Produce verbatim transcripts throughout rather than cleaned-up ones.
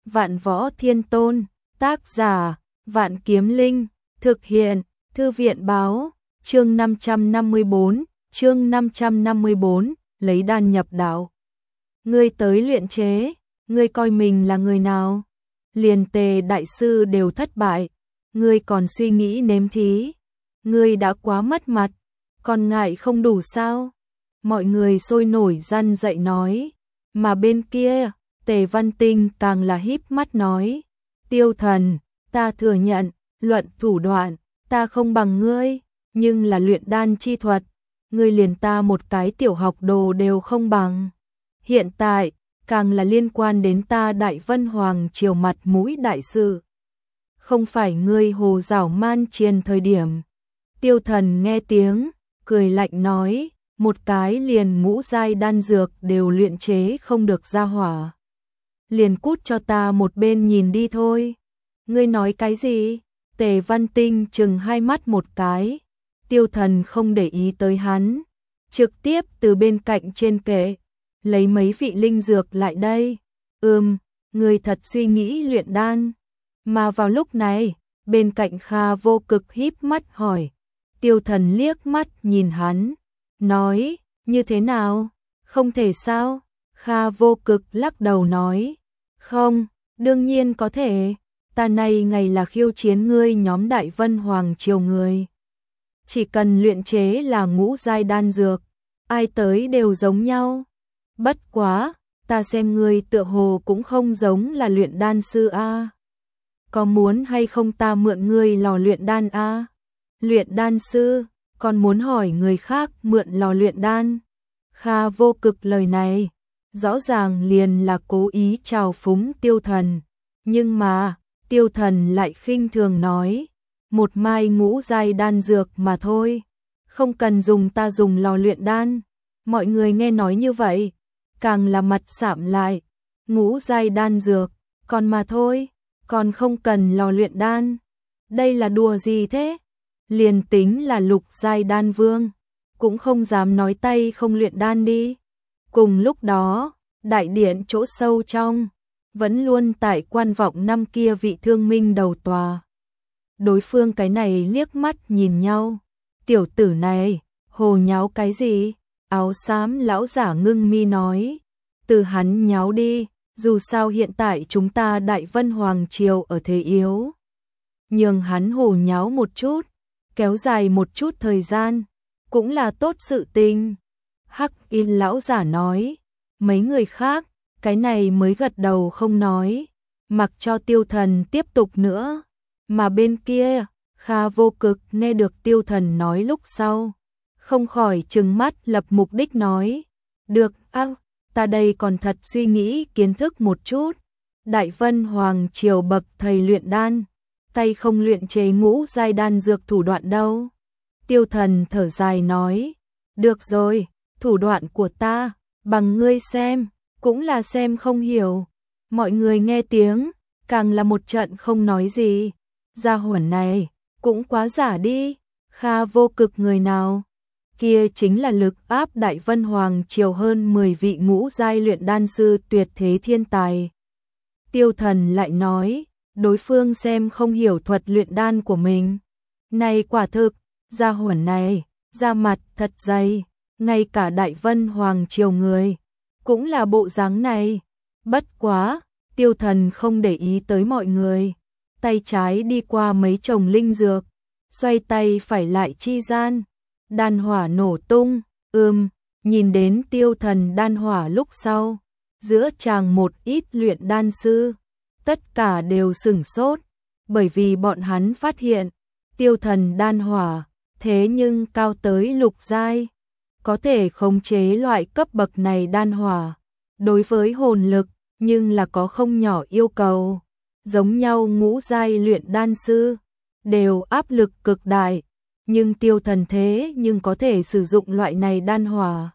Vạn Võ Thiên Tôn, tác giả, Vạn Kiếm Linh, thực hiện, Thư viện báo, chương năm trăm năm mươi bốn, chương năm trăm năm mươi bốn, lấy đan nhập đạo. Ngươi tới luyện chế, ngươi coi mình là người nào? Liền Tề đại sư đều thất bại, ngươi còn suy nghĩ nếm thí, ngươi đã quá mất mặt, còn ngại không đủ sao? Mọi người sôi nổi răn dậy nói, mà bên kia, Tề Văn Tinh càng là híp mắt nói, Tiêu Thần, ta thừa nhận, luận thủ đoạn, ta không bằng ngươi, nhưng là luyện đan chi thuật, ngươi liền ta một cái tiểu học đồ đều không bằng. Hiện tại, càng là liên quan đến ta Đại Vân Hoàng triều mặt mũi đại sự. Không phải ngươi hồ giảo man triền thời điểm. Tiêu Thần nghe tiếng, cười lạnh nói, một cái liền ngũ giai đan dược đều luyện chế không được ra hỏa. Liền cút cho ta một bên nhìn đi thôi. Ngươi nói cái gì? Tề Văn Tinh chừng hai mắt một cái. Tiêu Thần không để ý tới hắn, trực tiếp từ bên cạnh trên kệ lấy mấy vị linh dược lại đây. Ừm, người thật suy nghĩ luyện đan. Mà vào lúc này, bên cạnh Kha Vô Cực híp mắt hỏi. Tiêu Thần liếc mắt nhìn hắn, nói, như thế nào? Không thể sao? Kha Vô Cực lắc đầu nói, không, đương nhiên có thể, ta này ngày là khiêu chiến ngươi nhóm Đại Vân Hoàng triều người. Chỉ cần luyện chế là ngũ giai đan dược, ai tới đều giống nhau. Bất quá, ta xem ngươi tựa hồ cũng không giống là luyện đan sư a. Có muốn hay không ta mượn ngươi lò luyện đan a? Luyện đan sư, còn muốn hỏi người khác mượn lò luyện đan. Kha Vô Cực lời này, rõ ràng liền là cố ý trào phúng Tiêu Thần, nhưng mà, Tiêu Thần lại khinh thường nói, một mai ngũ giai đan dược mà thôi, không cần dùng ta dùng lò luyện đan. Mọi người nghe nói như vậy, càng là mặt sạm lại, ngũ giai đan dược, còn mà thôi, còn không cần lò luyện đan. Đây là đùa gì thế? Liền tính là lục giai đan vương, cũng không dám nói tay không luyện đan đi. Cùng lúc đó, đại điện chỗ sâu trong, vẫn luôn tại quan vọng năm kia vị thương minh đầu tòa. Đối phương cái này liếc mắt nhìn nhau, tiểu tử này, hồ nháo cái gì? Áo xám lão giả ngưng mi nói, từ hắn nháo đi, dù sao hiện tại chúng ta Đại Vân Hoàng triều ở thế yếu. Nhường hắn hồ nháo một chút, kéo dài một chút thời gian, cũng là tốt sự tình. Hắc Y lão giả nói, mấy người khác, cái này mới gật đầu không nói, mặc cho Tiêu Thần tiếp tục nữa. Mà bên kia, Kha Vô Cực nghe được Tiêu Thần nói lúc sau, không khỏi trừng mắt lập mục đích nói, được, ác, ta đây còn thật suy nghĩ kiến thức một chút. Đại Vân Hoàng triều bậc thầy luyện đan, tay không luyện chế ngũ giai đan dược thủ đoạn đâu. Tiêu Thần thở dài nói, được rồi, thủ đoạn của ta, bằng ngươi xem, cũng là xem không hiểu. Mọi người nghe tiếng, càng là một trận không nói gì. Gia hỏa này, cũng quá giả đi. Kha Vô Cực người nào? Kia chính là lực áp Đại Vân Hoàng triều hơn mười vị ngũ giai luyện đan sư tuyệt thế thiên tài. Tiêu Thần lại nói, đối phương xem không hiểu thuật luyện đan của mình. Này quả thực, gia hỏa này, da mặt thật dày, ngay cả Đại Vân Hoàng triều người, cũng là bộ dáng này. Bất quá, Tiêu Thần không để ý tới mọi người, tay trái đi qua mấy chồng linh dược, xoay tay phải lại chi gian, đan hỏa nổ tung. Ừm, nhìn đến Tiêu Thần đan hỏa lúc sau, giữa chàng một ít luyện đan sư, tất cả đều sửng sốt, bởi vì bọn hắn phát hiện, Tiêu Thần đan hỏa, thế nhưng cao tới lục giai, có thể khống chế loại cấp bậc này đan hỏa, đối với hồn lực, nhưng là có không nhỏ yêu cầu. Giống nhau ngũ giai luyện đan sư, đều áp lực cực đại, nhưng Tiêu Thần thế nhưng có thể sử dụng loại này đan hỏa.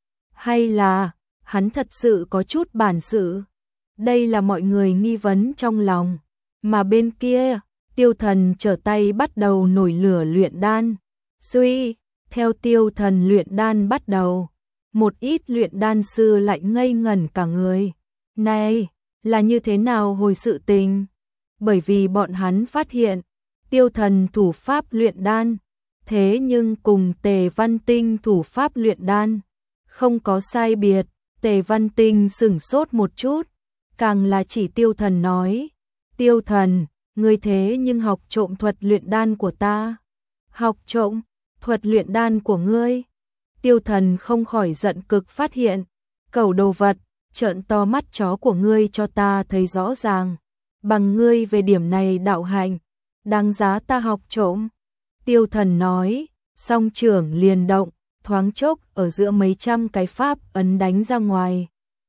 Hay là, hắn thật sự có chút bản sự? Đây là mọi người nghi vấn trong lòng, mà bên kia, Tiêu Thần trở tay bắt đầu nổi lửa luyện đan. Suy, theo Tiêu Thần luyện đan bắt đầu, một ít luyện đan sư lại ngây ngẩn cả người. Này, Là như thế nào hồi sự tình? Bởi vì bọn hắn phát hiện, Tiêu Thần thủ pháp luyện đan, thế nhưng cùng Tề Văn Tinh thủ pháp luyện đan không có sai biệt. Tề Văn Tinh sửng sốt một chút, càng là chỉ Tiêu Thần nói, Tiêu Thần, ngươi thế nhưng học trộm thuật luyện đan của ta. Học trộm thuật luyện đan của ngươi? Tiêu Thần không khỏi giận cực, phát hiện, cẩu đồ vật, trợn to mắt chó của ngươi cho ta thấy rõ ràng, bằng ngươi về điểm này đạo hạnh, đáng giá ta học trộm. Tiêu Thần nói, song trưởng liền động, thoáng chốc ở giữa mấy trăm cái pháp ấn đánh ra ngoài.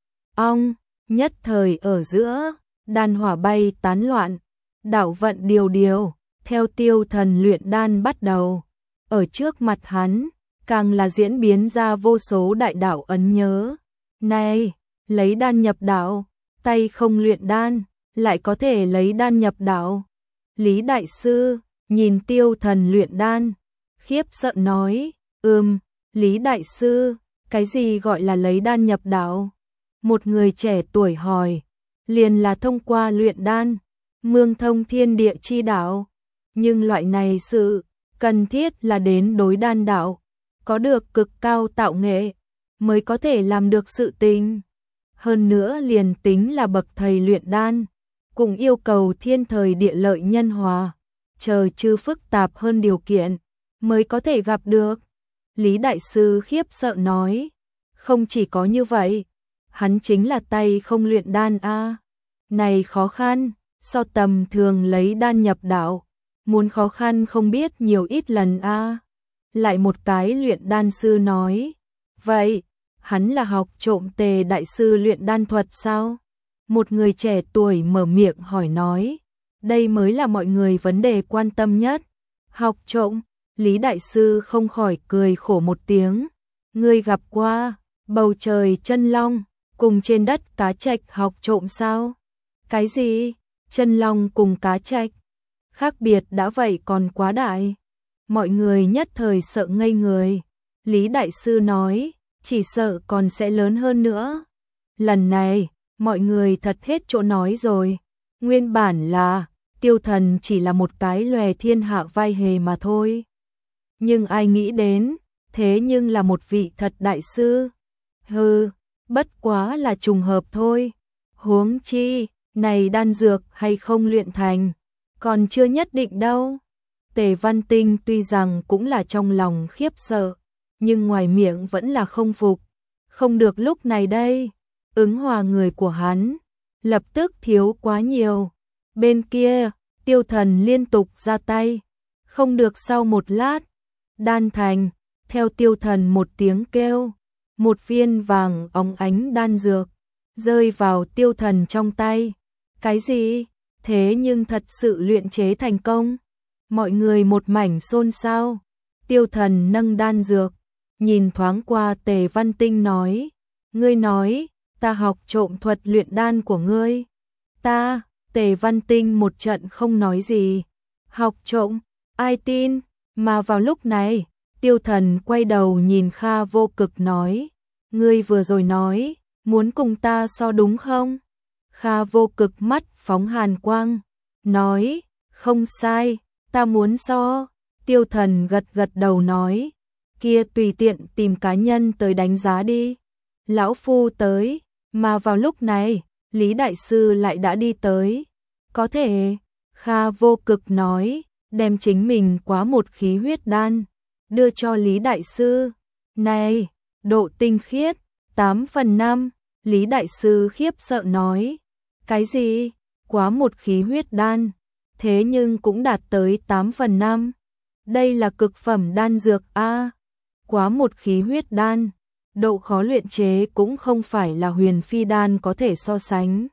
Ong, nhất thời ở giữa, đan hỏa bay tán loạn, đạo vận điều điều, theo Tiêu Thần luyện đan bắt đầu. Ở trước mặt hắn, càng là diễn biến ra vô số đại đạo ấn nhớ. Này, lấy đan nhập đạo, tay không luyện đan, lại có thể lấy đan nhập đạo. Lý Đại Sư, nhìn Tiêu Thần luyện đan, khiếp sợ nói, ừm, Lý Đại Sư, cái gì gọi là lấy đan nhập đạo? Một người trẻ tuổi hỏi, liền là thông qua luyện đan, mương thông thiên địa chi đạo. Nhưng loại này sự cần thiết là đến đối đan đạo, có được cực cao tạo nghệ, mới có thể làm được sự tình. Hơn nữa liền tính là bậc thầy luyện đan, cũng yêu cầu thiên thời địa lợi nhân hòa, chờ chư phức tạp hơn điều kiện, mới có thể gặp được. Lý Đại Sư khiếp sợ nói, không chỉ có như vậy, hắn chính là tay không luyện đan a. Này khó khăn, so tầm thường lấy đan nhập đạo, muốn khó khăn không biết nhiều ít lần a. Lại một cái luyện đan sư nói, vậy, hắn là học trộm Tề Đại Sư luyện đan thuật sao? Một người trẻ tuổi mở miệng hỏi nói, đây mới là mọi người vấn đề quan tâm nhất. Học trộm, Lý Đại Sư không khỏi cười khổ một tiếng. Ngươi gặp qua bầu trời chân long cùng trên đất cá trạch học trộm sao? Cái gì? Chân long cùng cá trạch? Khác biệt đã vậy còn quá đại. Mọi người nhất thời sợ ngây người. Lý Đại Sư nói, chỉ sợ còn sẽ lớn hơn nữa. Lần này, mọi người thật hết chỗ nói rồi. Nguyên bản là, Tiêu Thần chỉ là một cái lòe thiên hạ vai hề mà thôi. Nhưng ai nghĩ đến, thế nhưng là một vị thật đại sư. Hừ, bất quá là trùng hợp thôi. Huống chi, này đan dược hay không luyện thành, còn chưa nhất định đâu. Tề Văn Tinh tuy rằng cũng là trong lòng khiếp sợ, nhưng ngoài miệng vẫn là không phục. Không được lúc này đây, ứng hòa người của hắn, lập tức thiếu quá nhiều. Bên kia, Tiêu Thần liên tục ra tay. Không được sau một lát, đan thành, theo Tiêu Thần một tiếng kêu, một viên vàng óng ánh đan dược, rơi vào Tiêu Thần trong tay. Cái gì? Thế nhưng thật sự luyện chế thành công. Mọi người một mảnh xôn xao. Tiêu Thần nâng đan dược, nhìn thoáng qua Tề Văn Tinh nói, ngươi nói, ta học trộm thuật luyện đan của ngươi. Ta, Tề Văn Tinh một trận không nói gì. Học trộm, ai tin? Mà vào lúc này, Tiêu Thần quay đầu nhìn Kha Vô Cực nói, ngươi vừa rồi nói, muốn cùng ta so đúng không? Kha Vô Cực mắt phóng hàn quang, nói, không sai, ta muốn so. Tiêu Thần gật gật đầu nói, kia tùy tiện tìm cá nhân tới đánh giá đi. Lão Phu tới, mà vào lúc này, Lý Đại Sư lại đã đi tới. Có thể, Kha Vô Cực nói, đem chính mình quá một khí huyết đan, đưa cho Lý Đại Sư. Này, độ tinh khiết, tám phần năm, Lý Đại Sư khiếp sợ nói. Cái gì? Quá một khí huyết đan, thế nhưng cũng đạt tới tám phần năm. Đây là cực phẩm đan dược a. Quá một khí huyết đan, độ khó luyện chế cũng không phải là huyền phi đan có thể so sánh.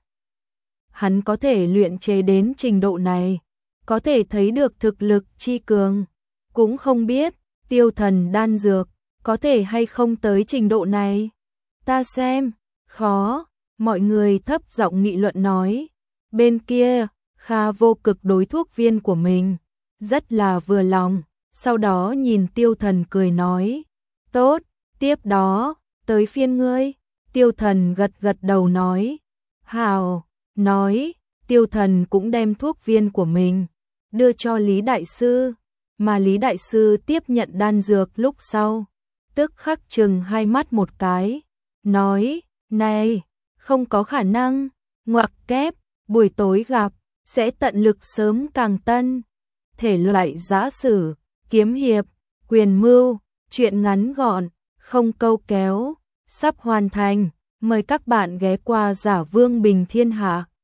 Hắn có thể luyện chế đến trình độ này, có thể thấy được thực lực chi cường. Cũng không biết, Tiêu Thần đan dược, có thể hay không tới trình độ này. Ta xem, khó, mọi người thấp giọng nghị luận nói. Bên kia, Kha Vô Cực đối thuốc viên của mình, rất là vừa lòng, sau đó nhìn Tiêu Thần cười nói, tốt, tiếp đó, tới phiên ngươi. Tiêu Thần gật gật đầu nói, hào, nói, Tiêu Thần cũng đem thuốc viên của mình đưa cho Lý Đại Sư, mà Lý Đại Sư tiếp nhận đan dược lúc sau, tức khắc chừng hai mắt một cái, nói, này, không có khả năng, ngoặc kép, buổi tối gặp, sẽ tận lực sớm càng tân. Thể loại giã sử, kiếm hiệp, quyền mưu, truyện ngắn gọn, không câu kéo, sắp hoàn thành, mời các bạn ghé qua Giả Vương Bình Thiên Hạ.